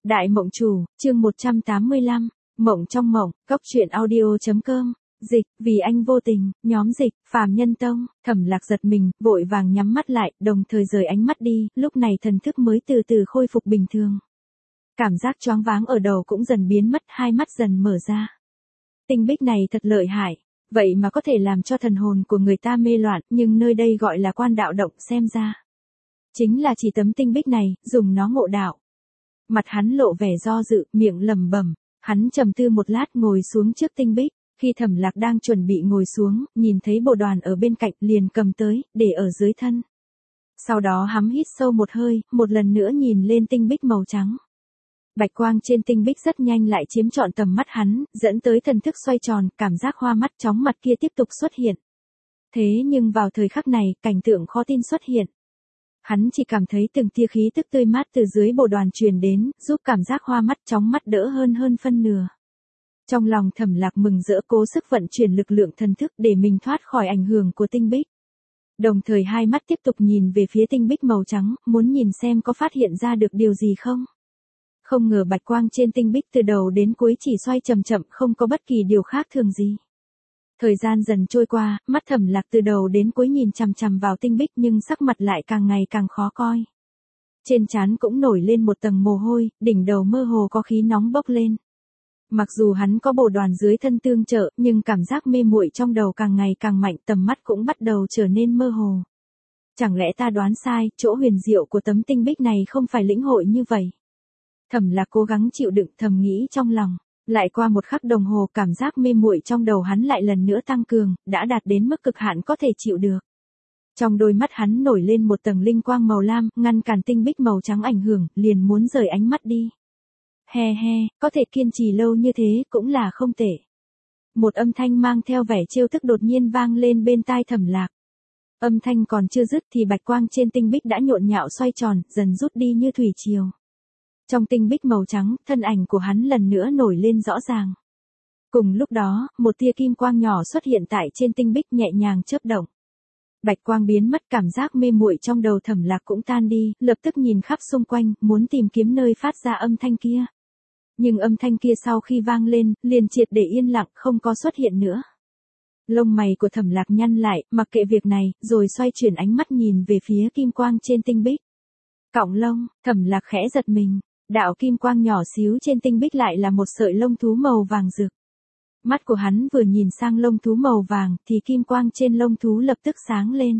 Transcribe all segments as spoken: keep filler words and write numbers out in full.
Đại Mộng Chủ, chương một trăm tám mươi lăm, Mộng trong mộng, cốc truyện audio.com, dịch, vì anh vô tình, nhóm dịch, Phàm Nhân Tông. Thẩm Lạc giật mình, vội vàng nhắm mắt lại, đồng thời rời ánh mắt đi, lúc này thần thức mới từ từ khôi phục bình thường. Cảm giác choáng váng ở đầu cũng dần biến mất, hai mắt dần mở ra. Tinh bích này thật lợi hại, vậy mà có thể làm cho thần hồn của người ta mê loạn, nhưng nơi đây gọi là quan đạo động, xem ra chính là chỉ tấm tinh bích này, dùng nó ngộ đạo. Mặt hắn lộ vẻ do dự, miệng lẩm bẩm, hắn trầm tư một lát ngồi xuống trước tinh bích, khi Thẩm Lạc đang chuẩn bị ngồi xuống, nhìn thấy bồ đoàn ở bên cạnh liền cầm tới, để ở dưới thân. Sau đó hắn hít sâu một hơi, một lần nữa nhìn lên tinh bích màu trắng. Bạch quang trên tinh bích rất nhanh lại chiếm trọn tầm mắt hắn, dẫn tới thần thức xoay tròn, cảm giác hoa mắt chóng mặt kia tiếp tục xuất hiện. Thế nhưng vào thời khắc này, cảnh tượng khó tin xuất hiện. Hắn chỉ cảm thấy từng tia khí tức tươi mát từ dưới bồ đoàn truyền đến, giúp cảm giác hoa mắt chóng mắt đỡ hơn hơn phân nửa. Trong lòng Thẩm Lạc mừng rỡ cố sức vận chuyển lực lượng thần thức để mình thoát khỏi ảnh hưởng của tinh bích. Đồng thời hai mắt tiếp tục nhìn về phía tinh bích màu trắng, muốn nhìn xem có phát hiện ra được điều gì không. Không ngờ bạch quang trên tinh bích từ đầu đến cuối chỉ xoay chậm chậm, không có bất kỳ điều khác thường gì. Thời gian dần trôi qua, mắt Thẩm Lạc từ đầu đến cuối nhìn chằm chằm vào tinh bích nhưng sắc mặt lại càng ngày càng khó coi. Trên trán cũng nổi lên một tầng mồ hôi, đỉnh đầu mơ hồ có khí nóng bốc lên. Mặc dù hắn có bồ đoàn dưới thân tương trợ, nhưng cảm giác mê muội trong đầu càng ngày càng mạnh, tầm mắt cũng bắt đầu trở nên mơ hồ. Chẳng lẽ ta đoán sai, chỗ huyền diệu của tấm tinh bích này không phải lĩnh hội như vậy? Thẩm Lạc cố gắng chịu đựng, thầm nghĩ trong lòng. Lại qua một khắc đồng hồ, cảm giác mê muội trong đầu hắn lại lần nữa tăng cường, đã đạt đến mức cực hạn có thể chịu được. Trong đôi mắt hắn nổi lên một tầng linh quang màu lam, ngăn cản tinh bích màu trắng ảnh hưởng, liền muốn rời ánh mắt đi. He he, có thể kiên trì lâu như thế cũng là không tệ. Một âm thanh mang theo vẻ trêu tức đột nhiên vang lên bên tai Thẩm Lạc. Âm thanh còn chưa dứt thì bạch quang trên tinh bích đã nhộn nhạo xoay tròn, dần rút đi như thủy triều. Trong tinh bích màu trắng, thân ảnh của hắn lần nữa nổi lên rõ ràng. Cùng lúc đó, một tia kim quang nhỏ xuất hiện tại trên tinh bích nhẹ nhàng chớp động. Bạch quang biến mất, cảm giác mê muội trong đầu Thẩm Lạc cũng tan đi, lập tức nhìn khắp xung quanh, muốn tìm kiếm nơi phát ra âm thanh kia. Nhưng âm thanh kia sau khi vang lên, liền triệt để yên lặng, không có xuất hiện nữa. Lông mày của Thẩm Lạc nhăn lại, mặc kệ việc này, rồi xoay chuyển ánh mắt nhìn về phía kim quang trên tinh bích. Cọng lông, Thẩm Lạc khẽ giật mình. Đạo kim quang nhỏ xíu trên tinh bích lại là một sợi lông thú màu vàng rực. Mắt của hắn vừa nhìn sang lông thú màu vàng thì kim quang trên lông thú lập tức sáng lên.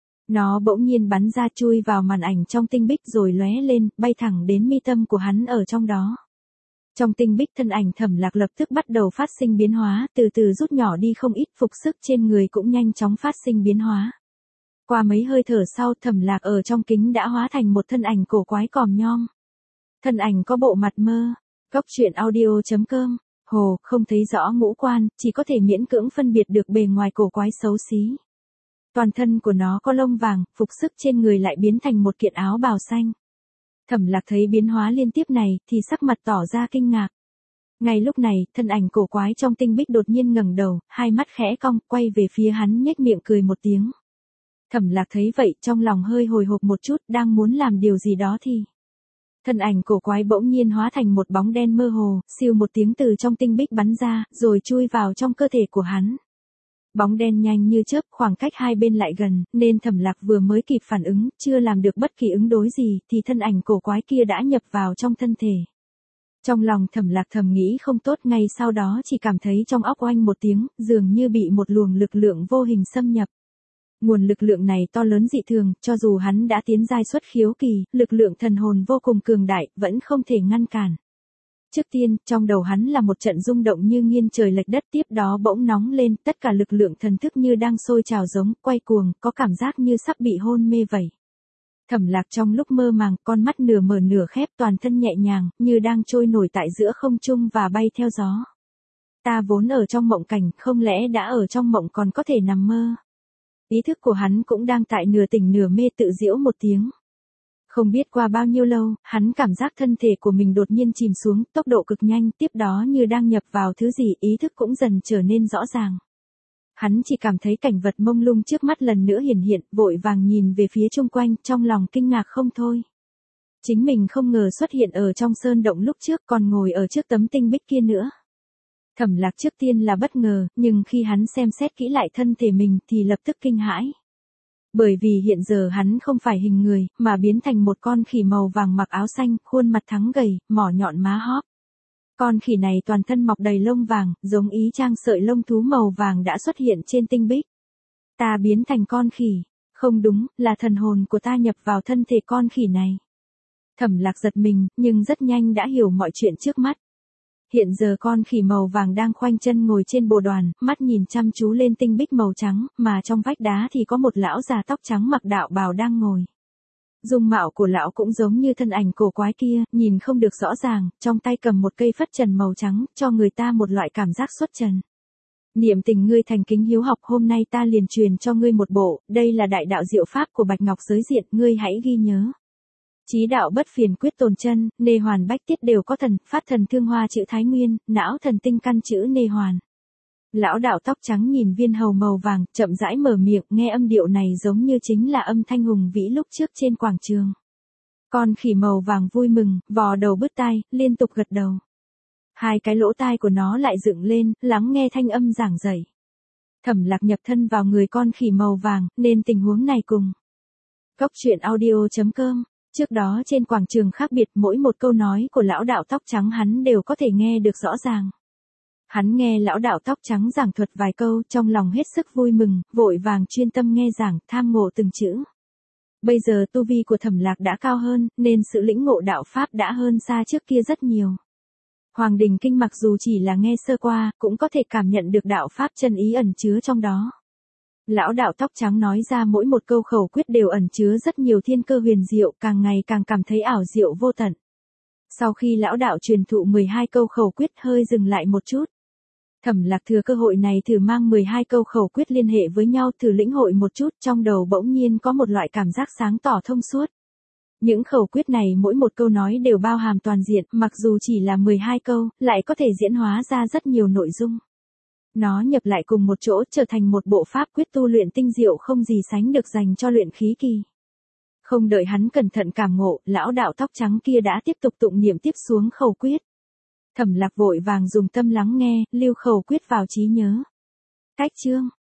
Nó bỗng nhiên bắn ra chui vào màn ảnh trong tinh bích rồi lóe lên, bay thẳng đến mi tâm của hắn ở trong đó. Trong tinh bích thân ảnh Thẩm Lạc lập tức bắt đầu phát sinh biến hóa, từ từ rút nhỏ đi không ít, phục sức trên người cũng nhanh chóng phát sinh biến hóa. Qua mấy hơi thở sau, Thẩm Lạc ở trong kính đã hóa thành một thân ảnh cổ quái còm nhom. Thân ảnh có bộ mặt mơ, cốc truyện audio.com, hồ, không thấy rõ ngũ quan, chỉ có thể miễn cưỡng phân biệt được bề ngoài cổ quái xấu xí. Toàn thân của nó có lông vàng, phục sức trên người lại biến thành một kiện áo bào xanh. Thẩm Lạc thấy biến hóa liên tiếp này, thì sắc mặt tỏ ra kinh ngạc. Ngay lúc này, thân ảnh cổ quái trong tinh bích đột nhiên ngẩng đầu, hai mắt khẽ cong, quay về phía hắn nhếch miệng cười một tiếng. Thẩm Lạc thấy vậy, trong lòng hơi hồi hộp một chút, đang muốn làm điều gì đó thì... Thân ảnh cổ quái bỗng nhiên hóa thành một bóng đen mơ hồ, siêu một tiếng từ trong tinh bích bắn ra, rồi chui vào trong cơ thể của hắn. Bóng đen nhanh như chớp, khoảng cách hai bên lại gần, nên Thẩm Lạc vừa mới kịp phản ứng, chưa làm được bất kỳ ứng đối gì, thì thân ảnh cổ quái kia đã nhập vào trong thân thể. Trong lòng Thẩm Lạc thầm nghĩ không tốt, ngay sau đó chỉ cảm thấy trong óc oanh một tiếng, dường như bị một luồng lực lượng vô hình xâm nhập. Nguồn lực lượng này to lớn dị thường, cho dù hắn đã tiến giai xuất khiếu kỳ, lực lượng thần hồn vô cùng cường đại, vẫn không thể ngăn cản. Trước tiên, trong đầu hắn là một trận rung động như nghiêng trời lệch đất, tiếp đó bỗng nóng lên, tất cả lực lượng thần thức như đang sôi trào giống, quay cuồng, có cảm giác như sắp bị hôn mê vậy. Thẩm Lạc trong lúc mơ màng, con mắt nửa mở nửa khép, toàn thân nhẹ nhàng, như đang trôi nổi tại giữa không trung và bay theo gió. Ta vốn ở trong mộng cảnh, không lẽ đã ở trong mộng còn có thể nằm mơ? Ý thức của hắn cũng đang tại nửa tỉnh nửa mê tự giễu một tiếng. Không biết qua bao nhiêu lâu, hắn cảm giác thân thể của mình đột nhiên chìm xuống, tốc độ cực nhanh, tiếp đó như đang nhập vào thứ gì, ý thức cũng dần trở nên rõ ràng. Hắn chỉ cảm thấy cảnh vật mông lung trước mắt lần nữa hiển hiện, vội vàng nhìn về phía chung quanh, trong lòng kinh ngạc không thôi. Chính mình không ngờ xuất hiện ở trong sơn động lúc trước còn ngồi ở trước tấm tinh bích kia nữa. Thẩm Lạc trước tiên là bất ngờ, nhưng khi hắn xem xét kỹ lại thân thể mình thì lập tức kinh hãi. Bởi vì hiện giờ hắn không phải hình người, mà biến thành một con khỉ màu vàng mặc áo xanh, khuôn mặt thắng gầy, mỏ nhọn má hóp. Con khỉ này toàn thân mọc đầy lông vàng, giống ý chang sợi lông thú màu vàng đã xuất hiện trên tinh bích. Ta biến thành con khỉ. Không đúng, là thần hồn của ta nhập vào thân thể con khỉ này. Thẩm Lạc giật mình, nhưng rất nhanh đã hiểu mọi chuyện trước mắt. Hiện giờ con khỉ màu vàng đang khoanh chân ngồi trên bồ đoàn, mắt nhìn chăm chú lên tinh bích màu trắng, mà trong vách đá thì có một lão già tóc trắng mặc đạo bào đang ngồi. Dung mạo của lão cũng giống như thân ảnh cổ quái kia, nhìn không được rõ ràng, trong tay cầm một cây phất trần màu trắng, cho người ta một loại cảm giác xuất trần. Niệm tình ngươi thành kính hiếu học, hôm nay ta liền truyền cho ngươi một bộ, đây là đại đạo diệu pháp của Bạch Ngọc Giới Diện, ngươi hãy ghi nhớ. Chí đạo bất phiền quyết tồn chân, nê hoàn bách tiết đều có thần, phát thần thương hoa chữ Thái Nguyên, não thần tinh căn chữ nê hoàn. Lão đạo tóc trắng nhìn viên hầu màu vàng, chậm rãi mở miệng, nghe âm điệu này giống như chính là âm thanh hùng vĩ lúc trước trên quảng trường. Con khỉ màu vàng vui mừng, vò đầu bứt tai, liên tục gật đầu. Hai cái lỗ tai của nó lại dựng lên, lắng nghe thanh âm giảng dạy. Thẩm Lạc nhập thân vào người con khỉ màu vàng, nên tình huống này cùng. Cốc truyện audio chấm com. Trước đó trên quảng trường khác biệt, mỗi một câu nói của lão đạo tóc trắng hắn đều có thể nghe được rõ ràng. Hắn nghe lão đạo tóc trắng giảng thuật vài câu, trong lòng hết sức vui mừng, vội vàng chuyên tâm nghe giảng, tham ngộ từng chữ. Bây giờ tu vi của Thẩm Lạc đã cao hơn, nên sự lĩnh ngộ đạo pháp đã hơn xa trước kia rất nhiều. Hoàng Đình Kinh mặc dù chỉ là nghe sơ qua, cũng có thể cảm nhận được đạo pháp chân ý ẩn chứa trong đó. Lão đạo tóc trắng nói ra mỗi một câu khẩu quyết đều ẩn chứa rất nhiều thiên cơ huyền diệu, càng ngày càng cảm thấy ảo diệu vô tận. Sau khi lão đạo truyền thụ mười hai câu khẩu quyết hơi dừng lại một chút. Thẩm Lạc thừa cơ hội này thử mang mười hai câu khẩu quyết liên hệ với nhau, thử lĩnh hội một chút, trong đầu bỗng nhiên có một loại cảm giác sáng tỏ thông suốt. Những khẩu quyết này mỗi một câu nói đều bao hàm toàn diện, mặc dù chỉ là mười hai câu, lại có thể diễn hóa ra rất nhiều nội dung. Nó nhập lại cùng một chỗ trở thành một bộ pháp quyết tu luyện tinh diệu không gì sánh được dành cho luyện khí kỳ. Không đợi hắn cẩn thận cảm ngộ, lão đạo tóc trắng kia đã tiếp tục tụng niệm tiếp xuống khẩu quyết. Thẩm Lạc vội vàng dùng tâm lắng nghe, lưu khẩu quyết vào trí nhớ. Cách chương